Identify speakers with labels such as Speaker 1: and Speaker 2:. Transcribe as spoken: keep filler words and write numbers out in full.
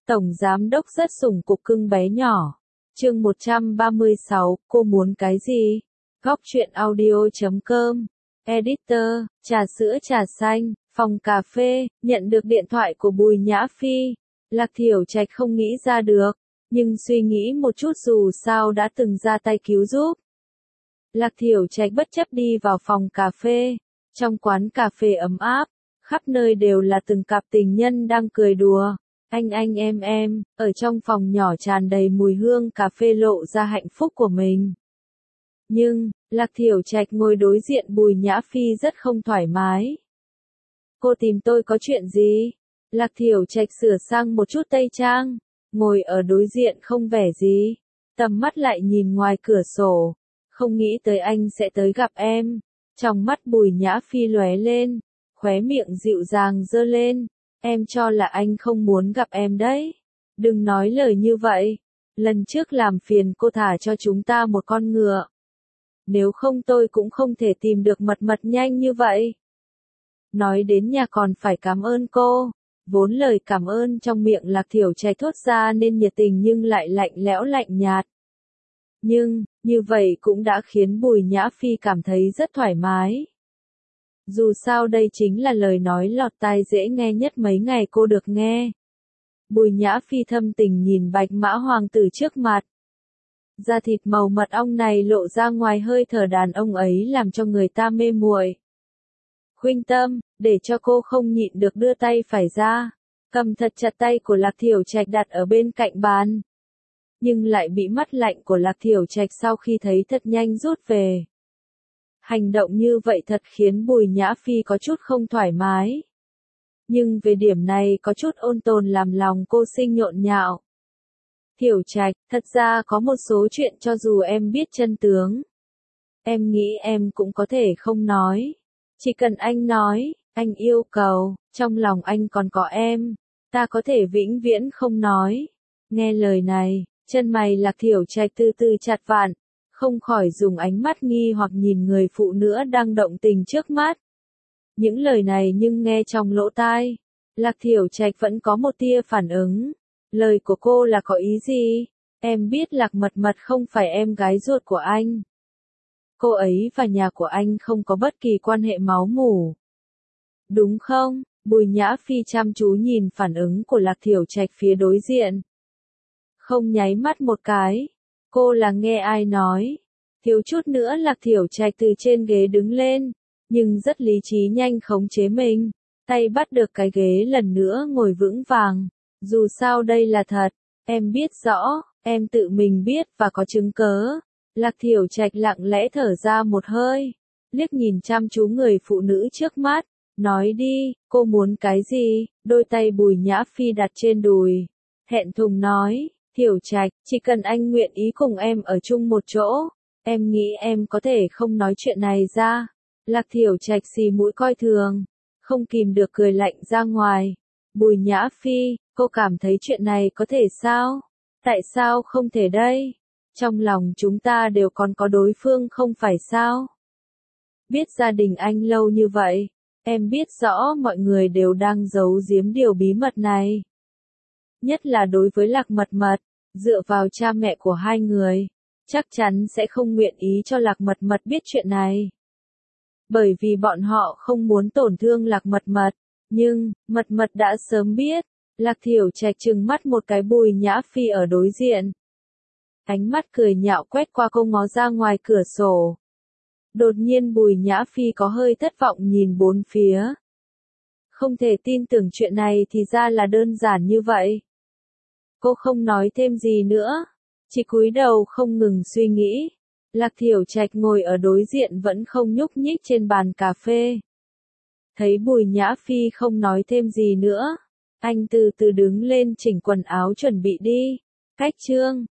Speaker 1: Tổng giám đốc rất sủng cục cưng bé nhỏ. Chương một trăm ba mươi sáu, cô muốn cái gì? Góc truyện audio chấm com. Editor, trà sữa trà xanh, phòng cà phê, nhận được điện thoại của Bùi Nhã Phi. Lạc Thiểu Trạch không nghĩ ra được, nhưng suy nghĩ một chút dù sao đã từng ra tay cứu giúp. Lạc Thiểu Trạch bất chấp đi vào phòng cà phê. Trong quán cà phê ấm áp, khắp nơi đều là từng cặp tình nhân đang cười đùa. Anh anh em em, ở trong phòng nhỏ tràn đầy mùi hương cà phê lộ ra hạnh phúc của mình. Nhưng, Lạc Thiểu Trạch ngồi đối diện Bùi Nhã Phi rất không thoải mái. Cô tìm tôi có chuyện gì? Lạc Thiểu Trạch sửa sang một chút tây trang, ngồi ở đối diện không vẻ gì. Tầm mắt lại nhìn ngoài cửa sổ, không nghĩ tới anh sẽ tới gặp em. Trong mắt Bùi Nhã Phi lóe lên, khóe miệng dịu dàng giơ lên. Em cho là anh không muốn gặp em đấy. Đừng nói lời như vậy. Lần trước làm phiền cô thả cho chúng ta một con ngựa. Nếu không tôi cũng không thể tìm được mật mật nhanh như vậy. Nói đến nhà còn phải cảm ơn cô. Vốn lời cảm ơn trong miệng Lạc Thiểu Trạch thốt ra nên nhiệt tình nhưng lại lạnh lẽo lạnh nhạt. Nhưng, như vậy cũng đã khiến Bùi Nhã Phi cảm thấy rất thoải mái. Dù sao đây chính là lời nói lọt tai dễ nghe nhất mấy ngày cô được nghe. Bùi Nhã Phi thâm tình nhìn bạch mã hoàng tử trước mặt. Da thịt màu mật ong này lộ ra ngoài hơi thở đàn ông ấy làm cho người ta mê muội. Khuynh Tâm, để cho cô không nhịn được đưa tay phải ra, cầm thật chặt tay của Lạc Thiểu Trạch đặt ở bên cạnh bàn. Nhưng lại bị mắt lạnh của Lạc Thiểu Trạch sau khi thấy thật nhanh rút về. Hành động như vậy thật khiến Bùi Nhã Phi có chút không thoải mái. Nhưng về điểm này có chút ôn tồn làm lòng cô sinh nhộn nhạo. Thiểu Trạch, thật ra có một số chuyện cho dù em biết chân tướng. Em nghĩ em cũng có thể không nói. Chỉ cần anh nói, anh yêu cầu, trong lòng anh còn có em. Ta có thể vĩnh viễn không nói. Nghe lời này, chân mày Lạc Thiểu Trạch từ từ chặt vặn. Không khỏi dùng ánh mắt nghi hoặc nhìn người phụ nữ đang động tình trước mắt. Những lời này nhưng nghe trong lỗ tai, Lạc Thiểu Trạch vẫn có một tia phản ứng. Lời của cô là có ý gì? Em biết Lạc Mật Mật không phải em gái ruột của anh. Cô ấy và nhà của anh không có bất kỳ quan hệ máu mủ. Đúng không? Bùi Nhã Phi chăm chú nhìn phản ứng của Lạc Thiểu Trạch phía đối diện. Không nháy mắt một cái. Cô là nghe ai nói. Thiếu chút nữa Lạc Thiểu Trạch từ trên ghế đứng lên, nhưng rất lý trí nhanh khống chế mình, tay bắt được cái ghế lần nữa ngồi vững vàng. Dù sao đây là thật, em biết rõ, em tự mình biết và có chứng cớ. Lạc Thiểu Trạch lặng lẽ thở ra một hơi, liếc nhìn chăm chú người phụ nữ trước mắt, nói đi, cô muốn cái gì? Đôi tay Bùi Nhã Phi đặt trên đùi, thẹn thùng nói. Thiểu Trạch, chỉ cần anh nguyện ý cùng em ở chung một chỗ, em nghĩ em có thể không nói chuyện này ra. Lạc Thiểu Trạch xì mũi coi thường, không kìm được cười lạnh ra ngoài. Bùi Nhã Phi, cô cảm thấy chuyện này có thể sao? Tại sao không thể đây? Trong lòng chúng ta đều còn có đối phương không phải sao? Biết gia đình anh lâu như vậy, em biết rõ mọi người đều đang giấu giếm điều bí mật này. Nhất là đối với Lạc Mật Mật, dựa vào cha mẹ của hai người, chắc chắn sẽ không nguyện ý cho Lạc Mật Mật biết chuyện này. Bởi vì bọn họ không muốn tổn thương Lạc Mật Mật, nhưng, Mật Mật đã sớm biết. Lạc Thiểu Trạch trừng mắt một cái Bùi Nhã Phi ở đối diện. Ánh mắt cười nhạo quét qua cô ngó ra ngoài cửa sổ. Đột nhiên Bùi Nhã Phi có hơi thất vọng nhìn bốn phía. Không thể tin tưởng chuyện này thì ra là đơn giản như vậy. Cô không nói thêm gì nữa, chỉ cúi đầu không ngừng suy nghĩ. Lạc Thiểu Trạch ngồi ở đối diện vẫn không nhúc nhích trên bàn cà phê. Thấy Bùi Nhã Phi không nói thêm gì nữa, anh từ từ đứng lên chỉnh quần áo chuẩn bị đi. Cách chương